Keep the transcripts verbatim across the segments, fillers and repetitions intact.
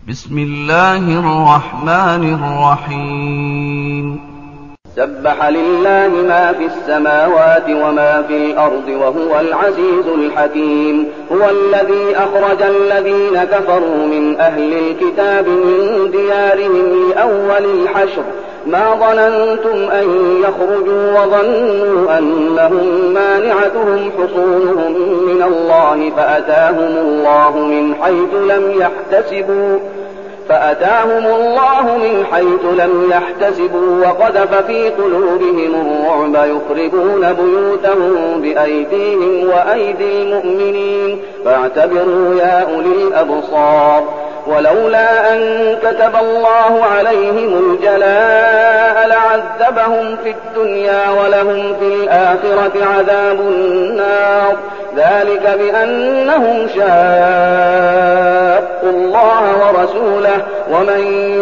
بسم الله الرحمن الرحيم سبح لله ما في السماوات وما في الأرض وهو العزيز الحكيم هو الذي أخرج الذين كفروا من أهل الكتاب من ديارهم لأول الحشر ما ظننتم أن يخرجوا وظنوا أنهم مانعتهم حصونهم من الله فأتاهم الله من حيث لم يحتسبوا فأتاهم الله من حيث لم يحتسبوا وقذف في قلوبهم الرعب يخربون بيوتهم بأيديهم وأيدي المؤمنين فاعتبروا يا أولي الأبصار ولولا أن كتب الله عليهم الجلاء لعذبهم في الدنيا ولهم في الآخرة عذاب النار ذلك بأنهم شاقوا الله ورسوله ومن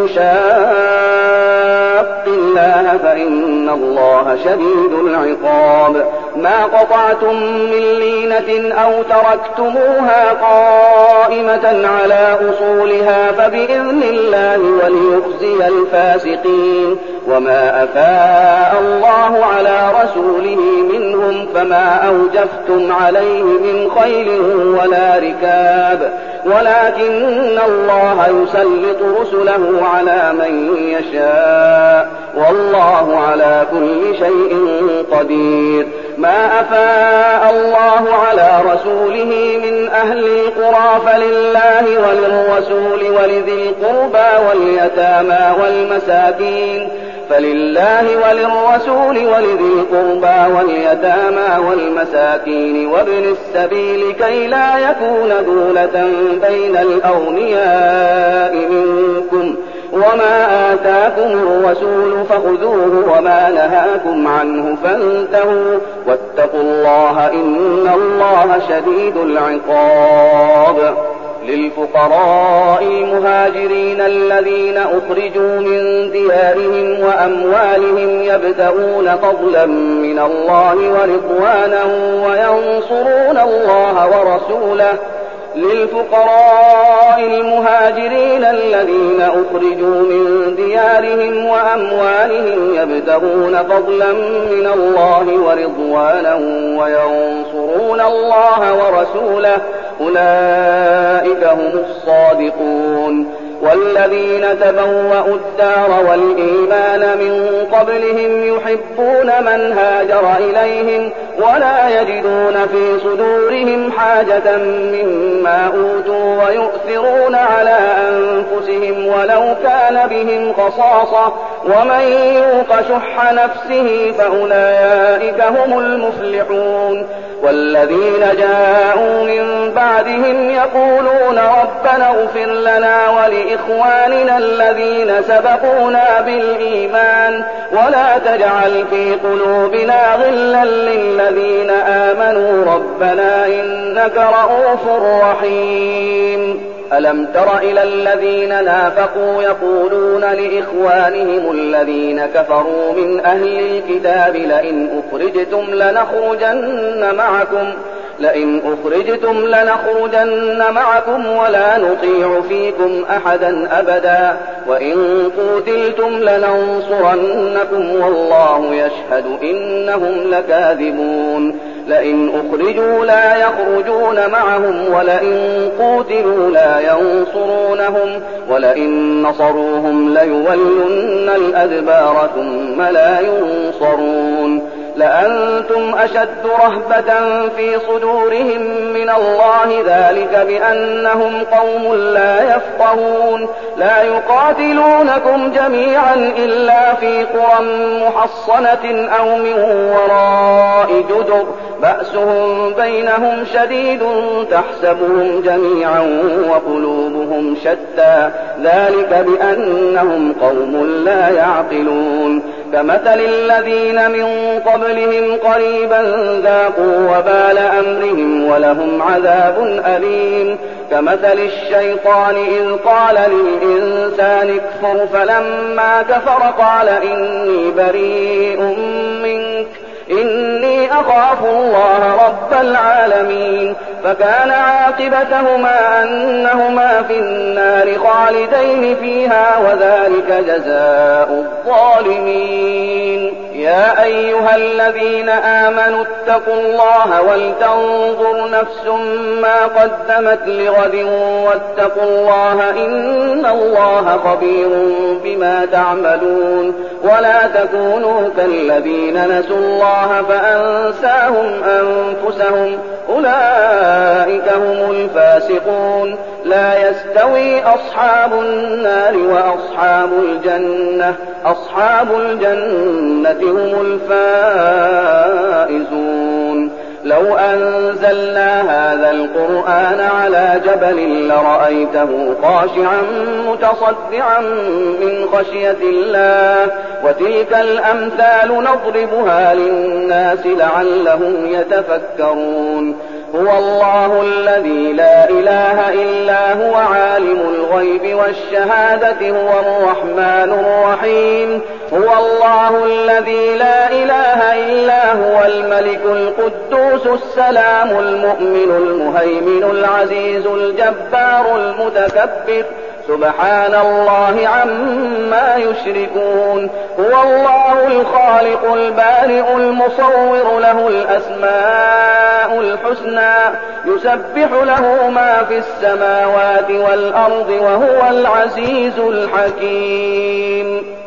يشاق الله فإن الله شديد العقاب ما قطعتم من لينة أو تركتموها قائمة على أصولها فبإذن الله وليخزي الفاسقين وما أفاء الله على رسوله منهم فما أوجفتم عليه من خيل ولا ركاب ولكن الله يسلط رسله على من يشاء والله على كل شيء قدير ما أفاء الله على رسوله من أهل القرى فلله وللرسول ولذي القربى واليتامى والمساكين فلله وللرسول ولذي القربى واليتامى والمساكين وابن السبيل كي لا يكون دولة بين الأغنياء منكم وما آتاكم الرسول فخذوه وما نهاكم عنه فانتهوا واتقوا الله إن الله شديد العقاب للفقراء المهاجرين الذين أخرجوا من ديارهم وأموالهم يبتغون فضلا من الله ورضوانا وينصرون الله ورسوله للفقراء المهاجرين الذين أخرجوا من ديارهم وأموالهم يبتغون فضلا من الله ورضوانا وينصرون الله ورسوله أولئك هم الصادقون والذين تبوأوا الدار والإيمان من قبلهم يحبون من هاجر إليهم ولا يجدون في صدورهم حاجة مما أوتوا ويؤثرون على أنفسهم ولو كان بهم خصاصة ومن يوق شح نفسه فأولئك هم المفلحون والذين جاءوا من بعدهم يقولون ربنا اغفر لنا ولإخواننا الذين سبقونا بالإيمان ولا تجعل في قلوبنا غلا للذين آمنوا ربنا إنك رؤوف رحيم ألم تر إلى الذين نافقوا يقولون لإخوانهم الذين كفروا من أهل الكتاب لئن أخرجتم لنخرجن معكم لئن أخرجتم لنخرجن معكم ولا نطيع فيكم أحدا أبدا وإن قتلتم لننصرنكم والله يشهد إنهم لكاذبون لئن أخرجوا لا يخرجون معهم ولئن قتلوا لا ينصرونهم ولئن نصروهم ليولن الأدبار ثم لا ينصرون لأنتم أشد رهبة في صدورهم من الله ذلك بأنهم قوم لا يفقهون لا يقاتلونكم جميعا إلا في قرى محصنة أو من وراء جدر بأسهم بينهم شديد تحسبهم جميعا وقلوبهم شتى ذلك بأنهم قوم لا يعقلون كمثل الذين من قبلهم قريبا ذاقوا وبال أمرهم ولهم عذاب أليم كمثل الشيطان إذ قال للإنسان اكفر فلما كفر قال إني بريء منك إني أخاف الله رب العالمين فكان عاقبتهما أنهما في النار خالدين فيها وذلك جزاء الظالمين. يا أيها الذين آمنوا اتقوا الله ولتنظر نفس ما قدمت لغد واتقوا الله إن الله خبير بما تعملون. ولا تكونوا كالذين نسوا الله فأنساهم أنفسهم أولئك هم الفاسقون. لا يستوي أصحاب النار وأصحاب الجنة أصحاب الجنة هم الفائزون. لو أنزلنا هذا القرآن على جبل لرأيته خاشعا متصدعا من خشية الله وتلك الأمثال نضربها للناس لعلهم يتفكرون. هو الله الذي لا إله إلا هو عالم الغيب والشهادة هو الرحمن الرحيم. هو الله الذي لا إله إلا هو الملك القدوس السلام المؤمن المهيمن العزيز الجبار المتكبر سبحان الله عما يشركون. هو الله الخالق البارئ المصور له الأسماء الحسنى يسبح له ما في السماوات والأرض وهو العزيز الحكيم.